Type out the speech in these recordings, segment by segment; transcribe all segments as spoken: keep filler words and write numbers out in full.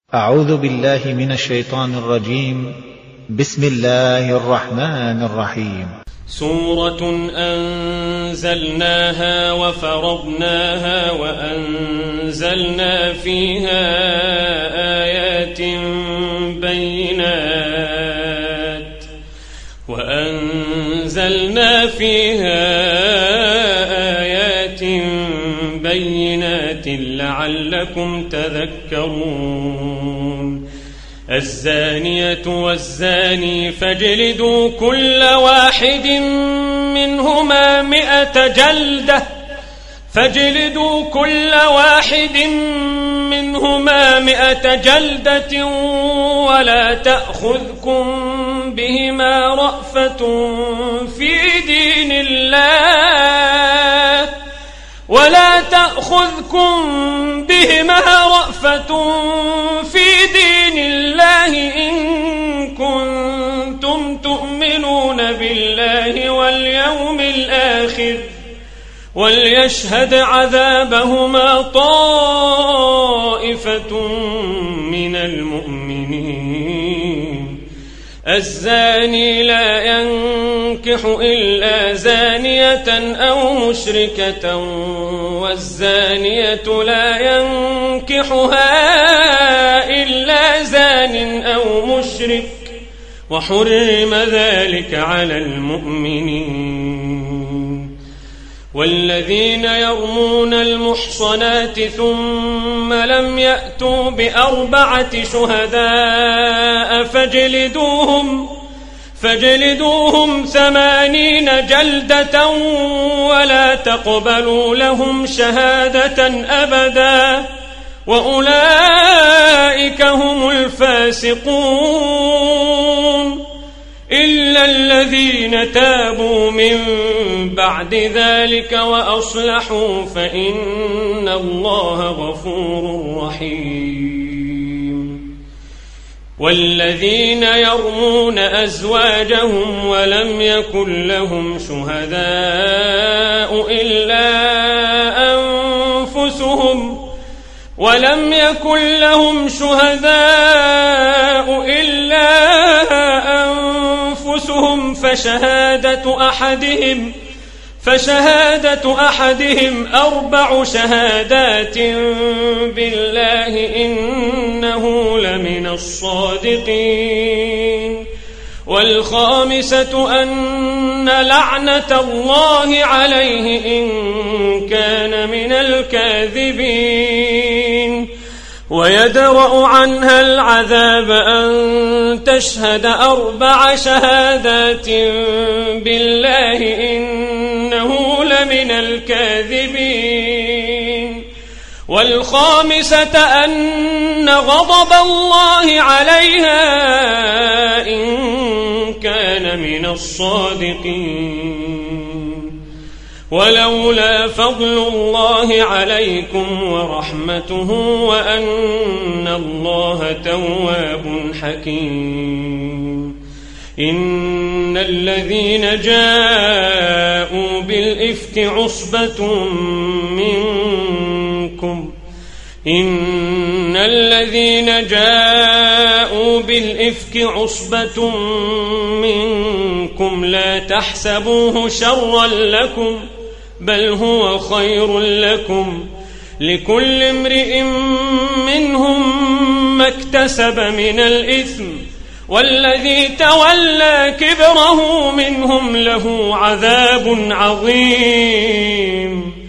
أعوذ بالله من الشيطان الرجيم. بسم الله الرحمن الرحيم. سورة أنزلناها وفرضناها وأنزلنا فيها آيات بينات وأنزلنا فيها آيات بينات لعلكم تذكرون. الزانية والزاني فاجلدوا كل واحد منهما مئة جلدة فاجلدوا كل واحد منهما مئة جلدة ولا تأخذكم بهما رأفة في دين الله ولا تأخذكم بهما رأفة في دين الله إن كنتم تؤمنون بالله واليوم الآخر وليشهد عذابهما طائفة من المؤمنين. الزاني لا ينكح إلا زانية أو مشركة والزانية لا ينكحها إلا زان أو مشرك وحرم ذلك على المؤمنين. والذين يرمون المحصنات ثم لم يأتوا بأربعة شهداء فاجلدوهم فاجلدوهم ثمانين جلدة ولا تقبلوا لهم شهادة أبدا وأولئك هم الفاسقون إلا الذين تابوا من بعد ذلك وأصلحوا فإن الله غفور رحيم. والذين يرمون أزواجهم ولم يكن لهم شهداء إلا أنفسهم ولم يكن لهم شهداء إلا أنفسهم فشهادة أحدهم فشهادة أحدهم أربع شهادات بالله إنه لمن الصادقين. والخامسة أن لعنة الله عليه إن كان من الكاذبين. ويدرأ عنها العذاب أن تشهد أربع شهادات بالله إنه لمن الكاذبين. والخامسة أن غضب الله عليها إن كان من الصادقين. ولولا فضل الله عليكم ورحمته وأن الله تواب حكيم. إن الذين جاءوا بالإفك عصبة منكم إن الذين جاءوا بالإفك عصبة منكم لا تحسبوه شرا لكم بل هو خير لكم لكل امرئ منهم ما اكتسب من الإثم والذي تولى كبره منهم له عذاب عظيم.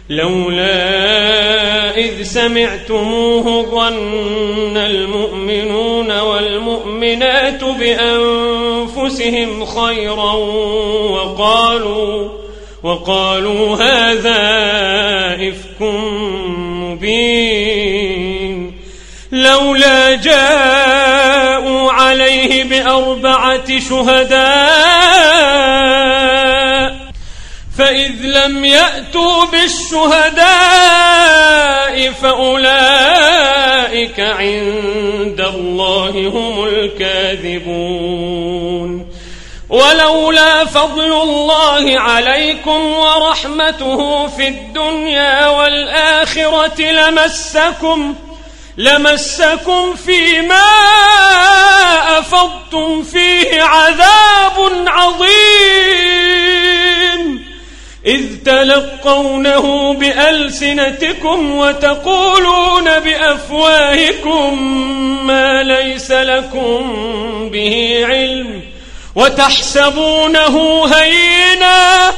لولا إذ سمعتموه ظن المؤمنون والمؤمنات بأنفسهم خيرا وقالوا وقالوا هذا إفك مبين. لولا جاءوا عليه بأربعة شهداء فإذ لم يأتوا بالشهداء فأولئك عند الله هم الكاذبون. ولولا فضل الله عليكم ورحمته في الدنيا والآخرة لمسكم لمسكم فيما أفضتم فيه عذاب عظيم إذ تلقونه بألسنتكم وتقولون بأفواهكم ما ليس لكم به علم وتحسبونه هينا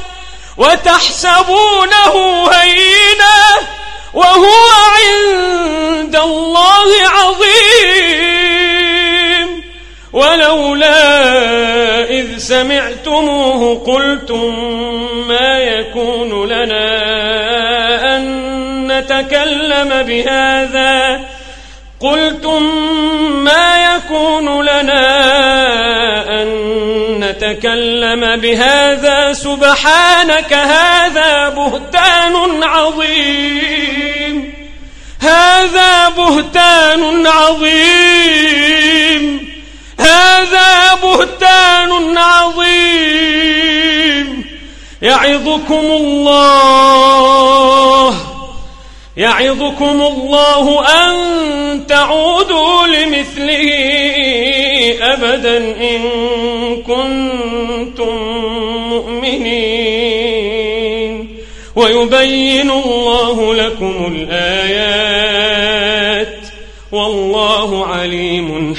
وتحسبونه هينا وهو عند الله عظيم ولولا إذ سمعتموه قلتم ما يكون لنا أن نتكلم بهذا قلتم ما يكون لنا أن نتكلم بهذا سبحانك هذا بهتان عظيم هذا بهتان عظيم هذا بهتان عظيم يعظكم الله يعظكم الله أن تعودوا لمثله أبدا إن كنتم مؤمنين ويبين الله لكم الآيات والله عليم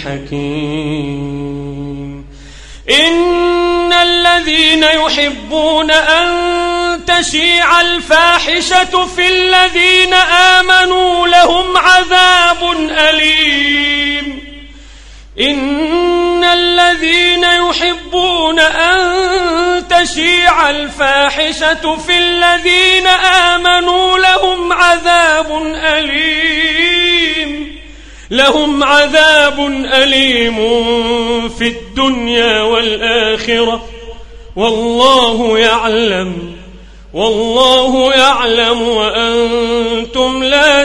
حكيم إن الذين يحبون أن تشيع الفاحشة في الذين آمنوا لهم عذاب أليم إن الذين يحبون أن تشيع الفاحشة في الذين آمنوا لهم عذاب أليم لهم عذاب أليم في الدنيا والآخرة والله يعلم والله يعلم وأنتم لا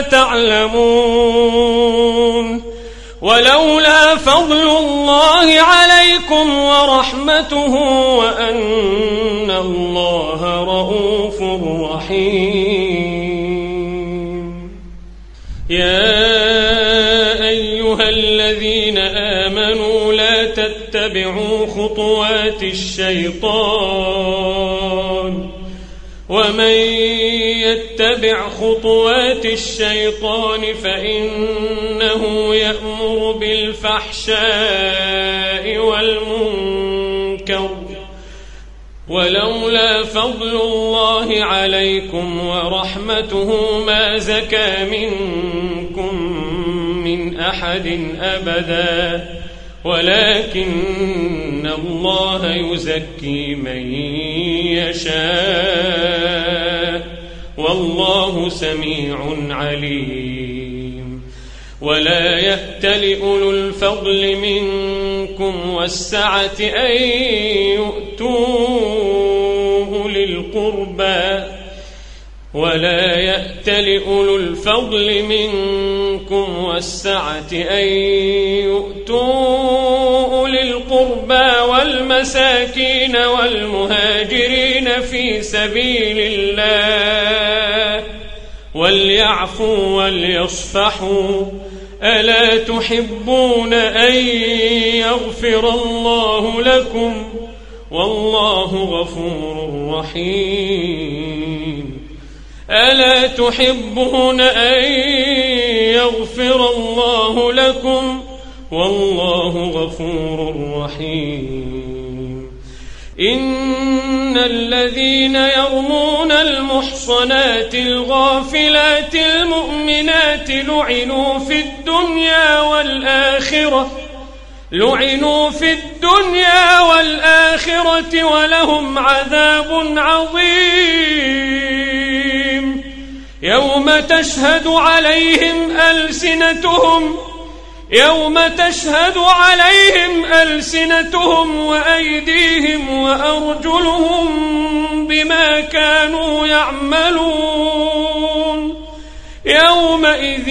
تعلمون ولولا فضل الله عليكم ورحمته وأن الله رؤوف رحيم يا أيها الذين آمنوا لا تتبعوا خطوات الشيطان ومن يتبع خطوات الشيطان فإنه يأمر بالفحشاء والمنكر ولولا فضل الله عليكم ورحمته ما زكى منكم من أحد أبدا ولكن الله يزكي من يشاء والله سميع عليم ولا يأتل أولو الفضل منكم والسعة أن يؤتوا أولي القربى ولا يأتل أولو الفضل منكم والسعة أن يؤتوا أولي القربى والمساكين والمهاجرين في سبيل الله وليعفوا وليصفحوا ألا تحبون أن يغفر الله لكم والله غفور رحيم ألا تحبون أن يغفر الله لكم والله غفور رحيم إن الذين يرمون المحصنات الغافلات المؤمنات لعنوا في الدنيا والآخرة لعنوا في الدنيا والآخرة ولهم عذاب عظيم يوم تشهد عليهم ألسنتهم يوم تشهد عليهم ألسنتهم وأيديهم وأرجلهم بما كانوا يعملون يومئذ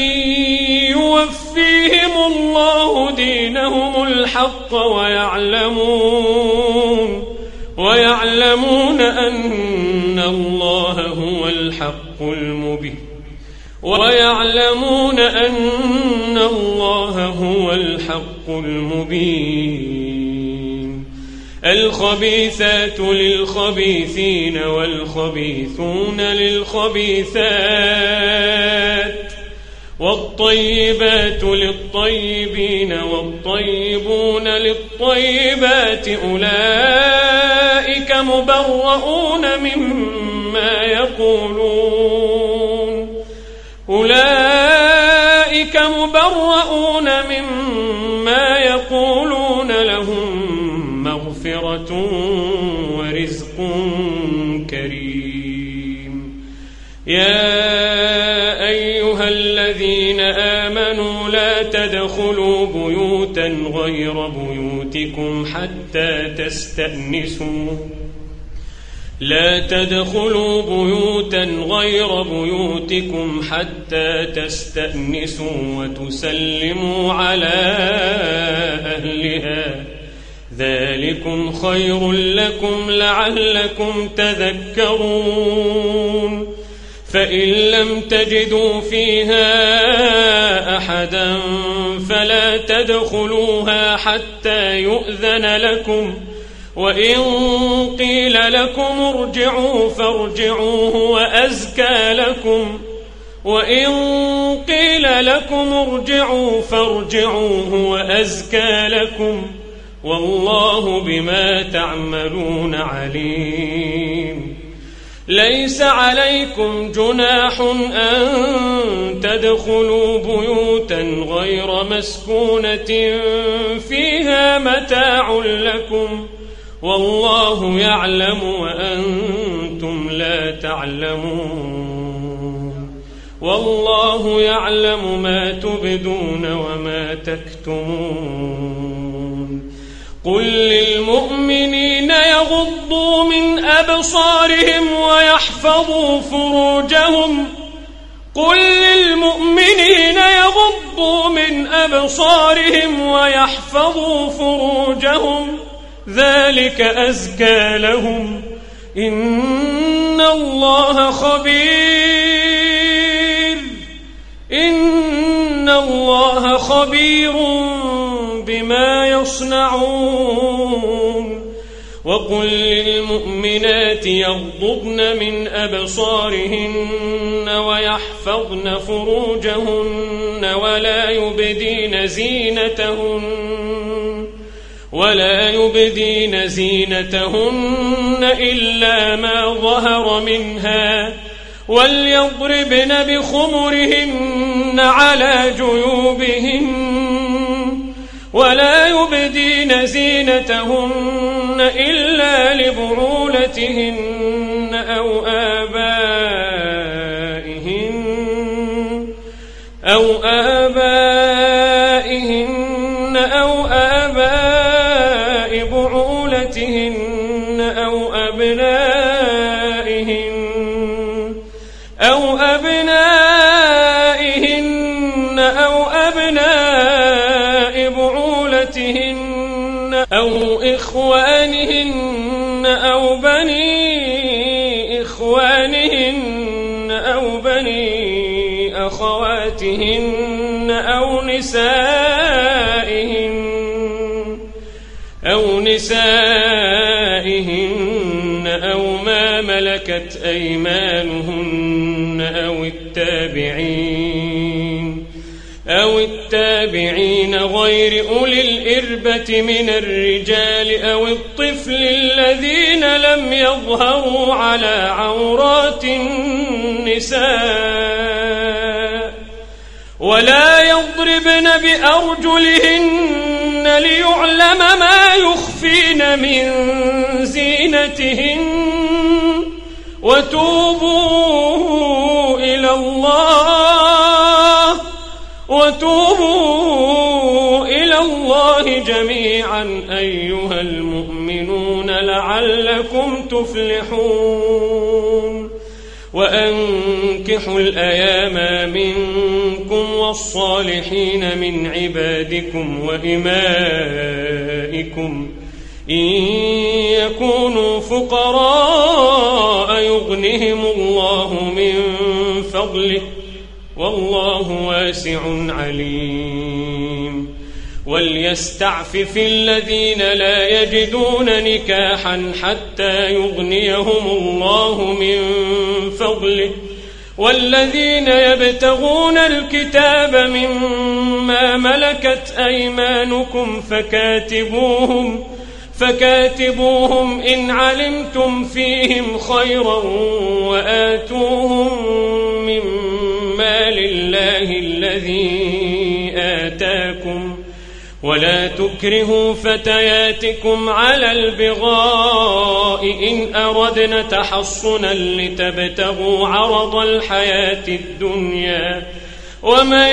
يوفيهم الله دينهم الحق ويعلمون ويعلمون أن الله هو الحق المبين ويعلمون أن الله هو الحق المبين. الخبيثات للخبيثين والخبيثون للخبيثات والطيبات للطيبين والطيبون للطيبات أولئك مبرؤون مما يقولون أولئك مبرؤون مما يقولون لهم مغفرة ورزق كريم. يا أيها الذين آمنوا لا تدخلوا بيوتا غير بيوتكم حتى تستأنسوا لا تدخلوا بيوتا غير بيوتكم حتى تستأنسوا وتسلموا على أهلها ذلكم خير لكم لعلكم تذكرون. فإن لم تجدوا فيها أحدا فلا تدخلوها حتى يؤذن لكم وإن قيل لكم ارجعوا فارجعوا هو أزكى لكم وإن قيل لكم ارجعوا فارجعوا هو أزكى لكم والله بما تعملون عليم. ليس عليكم جناح أن تدخلوا بيوتا غير مسكونة فيها متاع لكم والله يعلم وأنتم لا تعلمون. والله يعلم ما تبدون وما تكتمون. قل للمؤمنين يغضوا من أبصارهم ويحفظوا فروجهم قل للمؤمنين يغضوا من أبصارهم ويحفظوا فروجهم ذلك أزكى لهم إن الله خبير إن الله خبير بما يصنعون. وقل للمؤمنات يغضضن من أبصارهن ويحفظن فروجهن ولا يبدين زينتهن ولا يبدين زينتهن إلا ما ظهر منها وليضربن بخمرهن على جيوبهن ولا يبدين زينتهن إلا لبعولتهن أو آبائهن أو آبائهن أو آباء بعولتهن أو أبنائهن أو أبنائهن أو أبناء بعولتهن أو إخوانهن أو بني إخوانهن أو بني أخواتهن أو نسائهن أو نسائهن أو ما ملكت أيمانهن أو التابعين أو التابعين غير أولي الإربة من الرجال أو الطفل الذين لم يظهروا على عورات النساء ولا يضربن بأرجلهن ليعلم ما يخفين من زينتهن وتوبوا إلى الله وتوبوا إلى الله جميعا أيها المؤمنون لعلكم تفلحون. وأنكحوا الأيام منكم والصالحين من عبادكم وإمائكم إن يكونوا فقراء يغنهم الله من فضله والله واسع عليم. وليستعفف الذين لا يجدون نكاحا حتى يغنيهم الله من فضله والذين يبتغون الكتاب مما ملكت أيمانكم فكاتبوهم فكاتبوهم إن علمتم فيهم خيرا وآتوهم مما لله الذي آتاكم ولا تكرهوا فتياتكم على البغاء إن أردنا تحصنا لتبتغوا عرض الحياة الدنيا ومن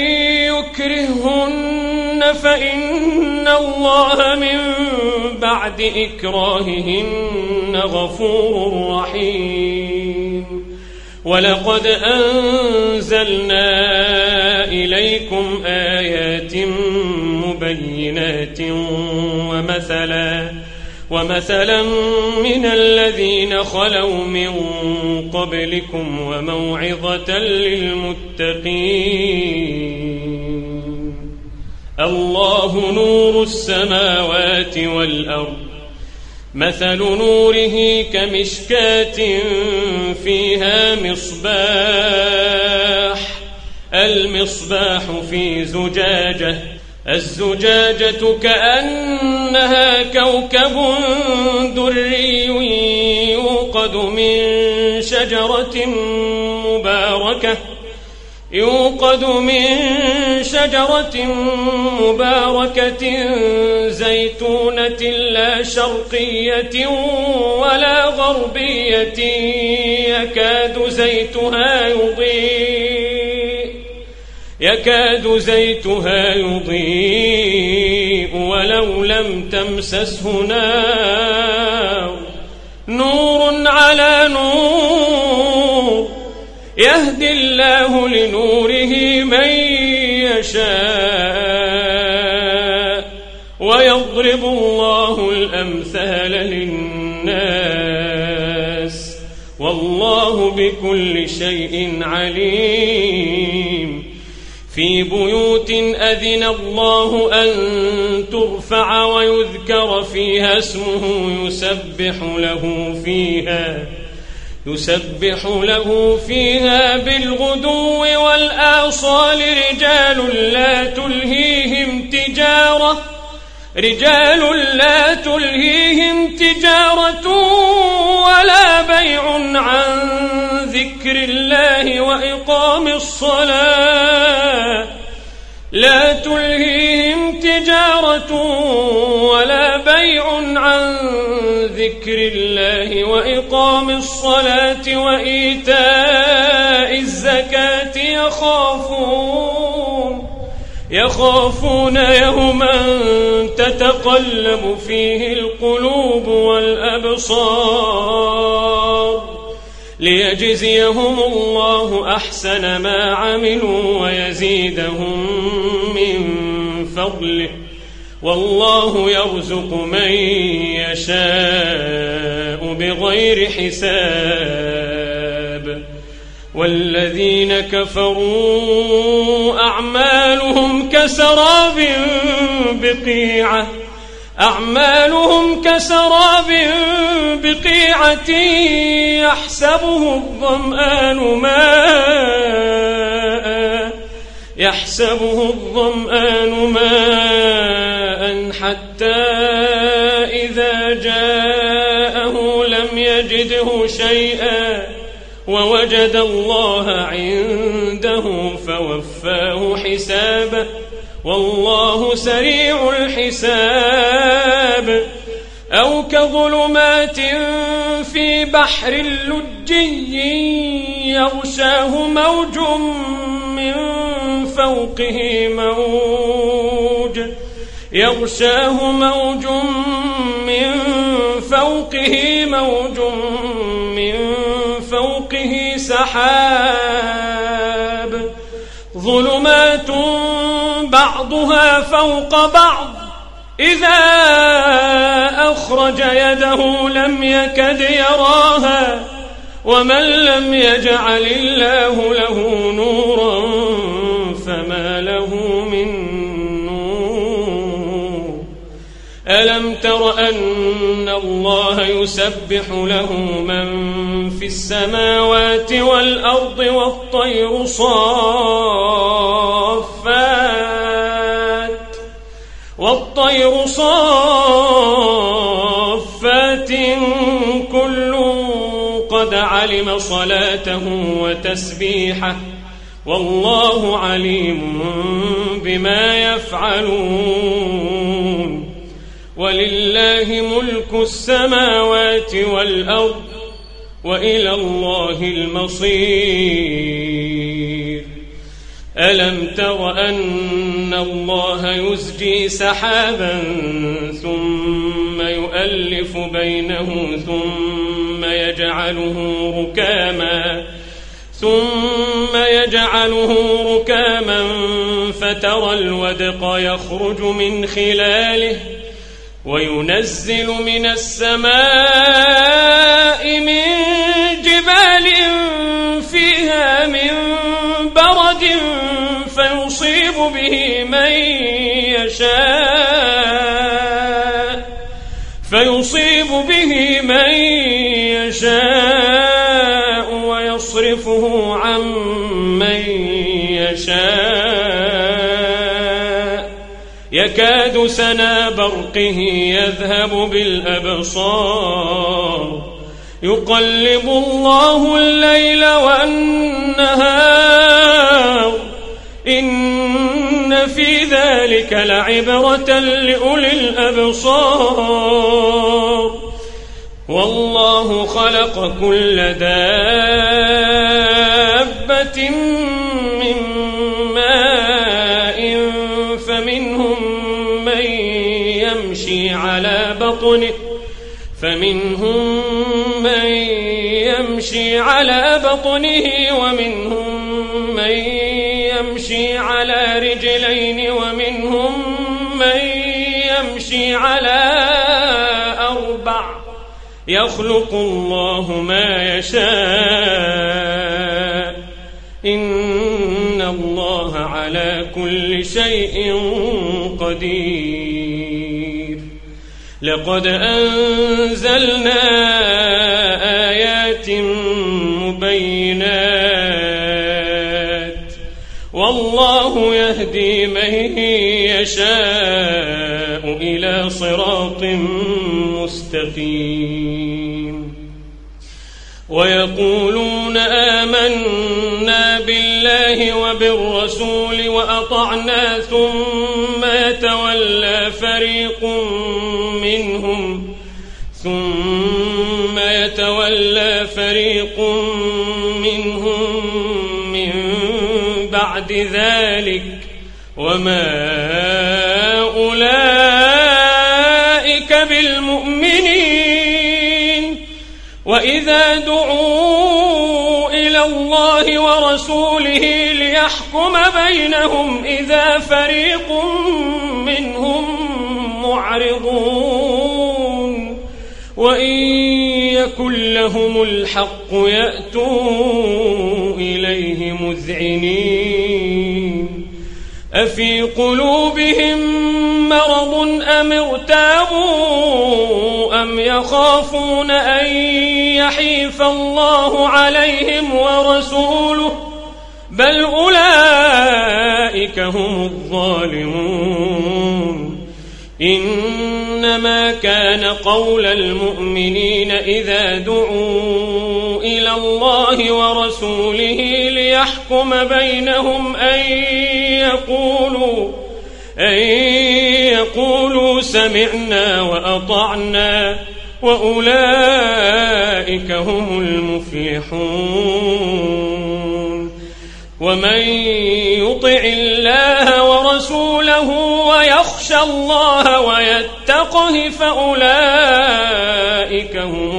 يكرهن فإن الله من بعد إكراههن غفور رحيم. ولقد أنزلنا إليكم آيات مبينات ومثلا ومثلا من الذين خلوا من قبلكم وموعظة للمتقين. الله نور السماوات والأرض مثل نوره كمشكاة فيها مصباح المصباح في زجاجة الزجاجة كأنها كوكب دري يوقد من شجرة مباركة يوقد من شجرة مباركة زيتونة لا شرقية ولا غربية يكاد زيتها يضيء يكاد زيتها يضيء ولو لم تمسسه نار نور على نور يهدي الله لنوره من يشاء ويضرب الله الأمثال للناس والله بكل شيء عليم. في بيوت أذن الله أن ترفع ويذكر فيها اسمه يسبح له فيها يسبح له فيها بالغدو والآصال رجال لا تلهيهم تجارة رجال لا تلهيهم تجارة ولا بيع عن ذكر الله وإقام الصلاة لا تلهيهم تجارة ولا بيع عن ذكر الله وإقام الصلاة وإيتاء الزكاة يخافون يخافون يوما تتقلب فيه القلوب والأبصار ليجزيهم الله أحسن ما عملوا ويزيدهم من فضله والله يرزق من يشاء بغير حساب. والذين كفروا أعمالهم كسراب بقيعة أعمالهم كسراب بقيعة يحسبه الظمآن ماء يحسبه الظمآن ماء حتى إذا جاءه لم يجده شيئا ووجد الله عنده فوفاه حسابه والله سريع الحساب. أو كظلمات في بحر لجي يغشاه موج من فوقه موج يغشاه موج من فوقه موج من فوقه سحاب ظلمات بعضها فوق بعض إذا أخرج يده لم يكد يراها ومن لم يجعل الله له نورا فما له من نور. أن الله يسبح له من في السماوات والأرض والطير صافات والطير صافات كل قد علم صلاته وتسبيحه والله عليم بما يفعلون ولله ملك السماوات والأرض وإلى الله المصير ألم تر أن الله يزجي سحابا ثم يؤلف بينه ثم يجعله ركاما ثم يجعله ركاما فترى الودق يخرج من خلاله وينزل من السماء من جبال فيها من برد فيصيب به من يشاء فيصيب به من يشاء ويصرفه عن من يشاء يكاد سنا برقه يذهب بالأبصار يقلب الله الليل والنهار إن في ذلك لعبرة لأولي الأبصار والله خلق كل دابة من ماء فمنهم من يمشي على بطنه فمنهم من يمشي على بطنه ومنهم من يمشي على رجلين ومنهم من يمشي على أربع يخلق الله ما يشاء إن الله على كل شيء قدير لقد أنزلنا آيات مبينات والله يهدي من يشاء إلى صراط مستقيم ويقولون آمنا بالله وبالرسول وأطعنا ثم يتولى فريق منهم ثم يتولى فريق منهم من بعد ذلك وما أولئك بالمؤمنين وإذا دعوا إلى الله ورسوله ليحكم بينهم إذا فريق منهم معرضون وإن يكن لهم الحق يأتوا إليه مذعنين أفي قلوبهم مرض أم ارتابوا أم يخافون أن يحيف الله عليهم ورسوله بل أولئك هم الظالمون إنما كان قول المؤمنين إذا دعوا إلى الله ورسوله ليحكم بينهم أن يقولوا أن يقولوا سمعنا وأطعنا وأولئك هم المفلحون ومن يطع الله ورسوله ويخشى الله ويتقه فأولئك هم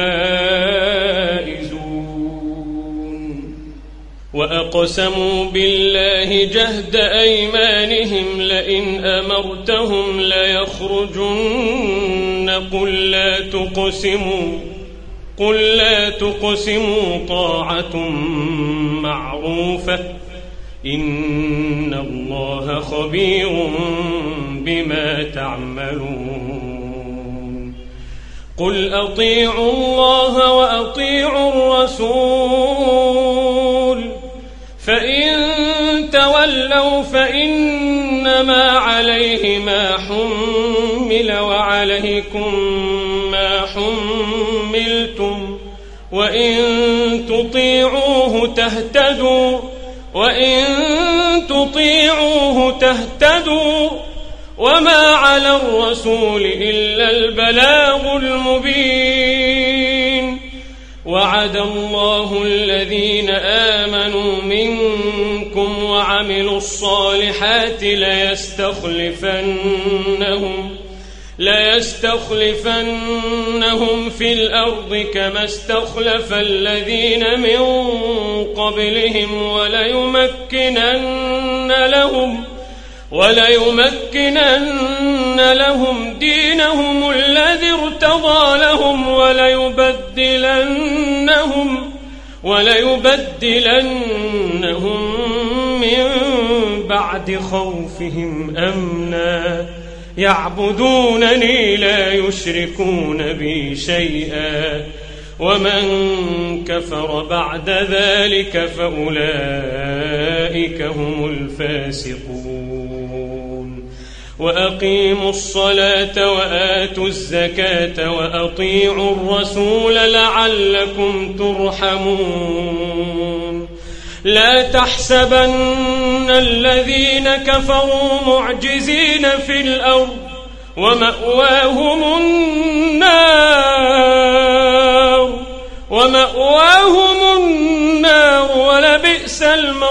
الفائزون وأقسموا بالله جهد أيمانهم لئن أمرتهم ليخرجن قل لا تقسموا قل لا تقسموا طاعة معروفة إن الله خبير بما تعملون قل أطيعوا الله وأطيعوا الرسول فإن تولوا فإنما عليه ما حمل وعليكم ما حملتم وإن تطيعوه تهتدوا وإن تطيعوه تهتدوا وما على الرسول إلا البلاغ المبين وعد الله الذين آمنوا منكم وعملوا الصالحات ليستخلفنهم ليستخلفنهم في الأرض كما استخلف الذين من قبلهم وليمكنن لهم وليمكنن لهم دينهم الذي ارتضى لهم وليبدلنهم وليبدلنهم من بعد خوفهم أمنا يعبدونني لا يشركون بي شيئا ومن كفر بعد ذلك فأولئك هم الفاسقون وأقيموا الصلاة وآتوا الزكاة وأطيعوا الرسول لعلكم ترحمون لا تحسبن الذين كفروا معجزين في الأرض ومأواهم النار ومأواهم النار ولبئس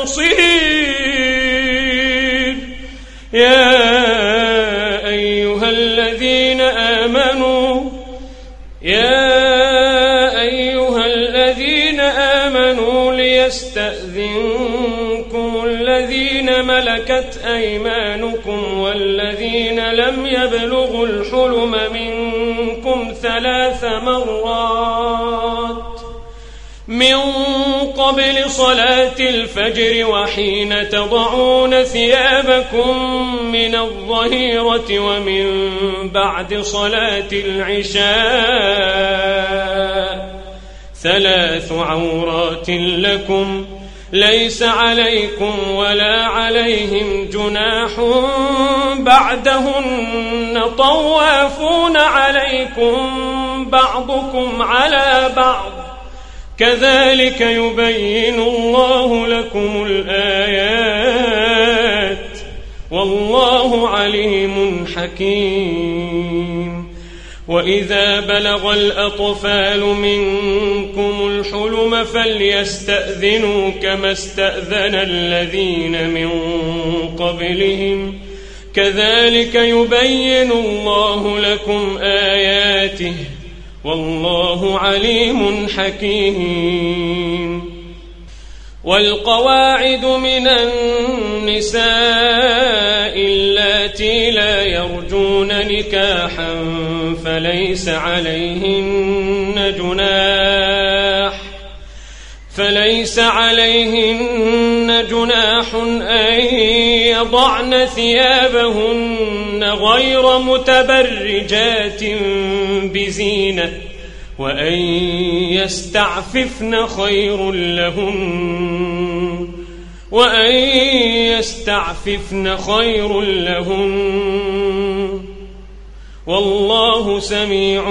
المصير يا أيها الذين آمنوا يا أيها الذين آمنوا ليستأذنكم الذين ملكت أيمانكم والذين لم يبلغوا الحلم منكم ثلاث مرات من قبل صلاة الفجر وحين تضعون ثيابكم من الظهيرة ومن بعد صلاة العشاء ثلاث عورات لكم ليس عليكم ولا عليهم جناح بعدهن طوافون عليكم بعضكم على بعض كذلك يبين الله لكم الآيات والله عليم حكيم وإذا بلغ الأطفال منكم الحلم فليستأذنوا كما استأذن الذين من قبلهم كذلك يبين الله لكم آياته والله عليم حكيم والقواعد من النساء اللاتي لا يرجون نكاحا فليس عليهن جناح فليس عليهن جناح أن يضعن ثيابهن غير متبرجات بزينة وأن يستعففن خير لهن وأن يستعففن خير لهن والله سميع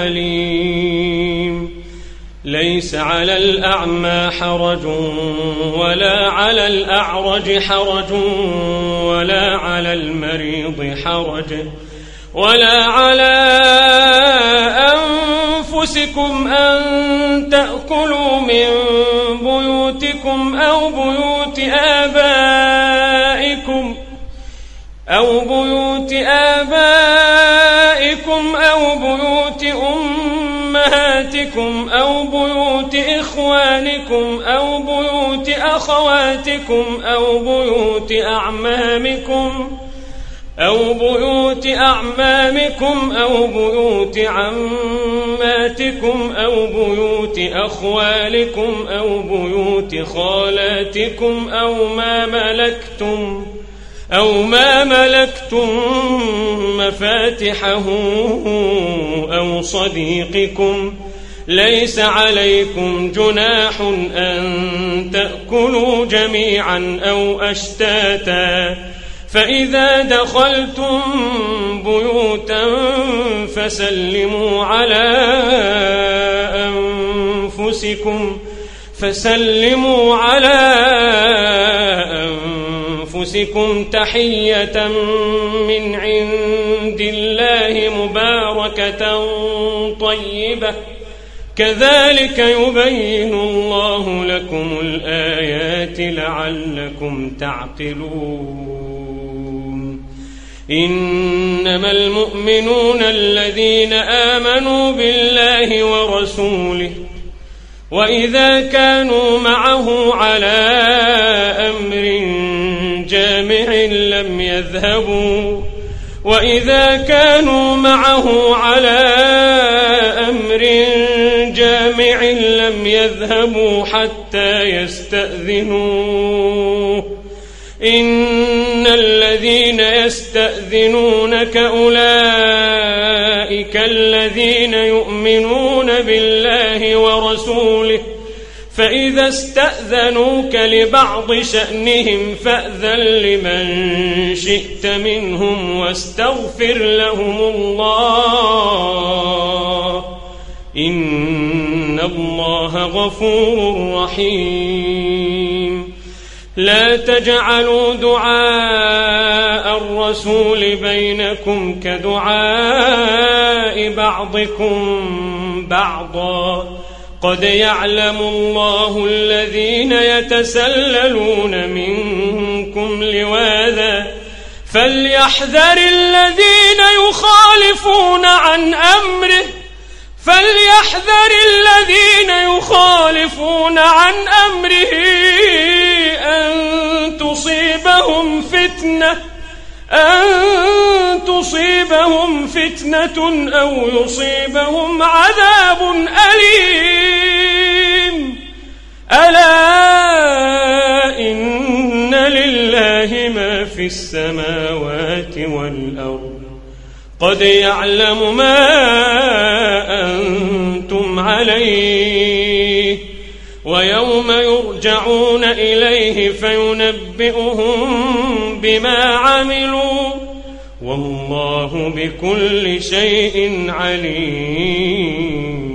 عليم ليس على الأعمى حرج ولا على الأعرج حرج ولا على المريض حرج ولا على أنفسكم أن تأكلوا من بيوتكم أو بيوت آبائكم أو بيوت آبائكم أو بيوت أمهاتكم أو بيوت إخوانكم أو بيوت أخواتكم أو بيوت أعمامكم أو بيوت أعمامكم أو بيوت عماتكم أو بيوت أخوالكم أو بيوت خالاتكم أو ما ملكتم أو ما ملكتم مفاتحه أو صديقكم ليس عليكم جناح أن تأكلوا جميعا أو أشتاتا فإذا دخلتم بيوتا فسلموا على أنفسكم فسلموا على أنفسكم تحية من عند الله مباركة طيبة كذلك يبين الله لكم الآيات لعلكم تعقلون إنما المؤمنون الذين آمنوا بالله ورسوله وإذا كانوا معه على أمر جامع لم يذهبوا وإذا كانوا معه على أمر جامع لم يذهبوا حتى يستأذنوه إن الذين يستأذنونك أولئك الذين يؤمنون بالله ورسوله فإذا استأذنوك لبعض شأنهم فأذن لمن شئت منهم واستغفر لهم الله إن الله غفور رحيم لا تجعلوا دعاء الرسول بينكم كدعاء بعضكم بعضا قد يعلم الله الذين يتسللون منكم لواذا فليحذر الذين يخالفون عن أمره فليحذر الذين يخالفون عن أمره أن تصيبهم فتنة أن تصيبهم فتنة أو يصيبهم عذاب أليم ألا إن لله ما في السماوات والأرض قد يعلم ما أنتم عليه ويوم يرجعون إليه فينبئهم بما عملوا والله بكل شيء عليم.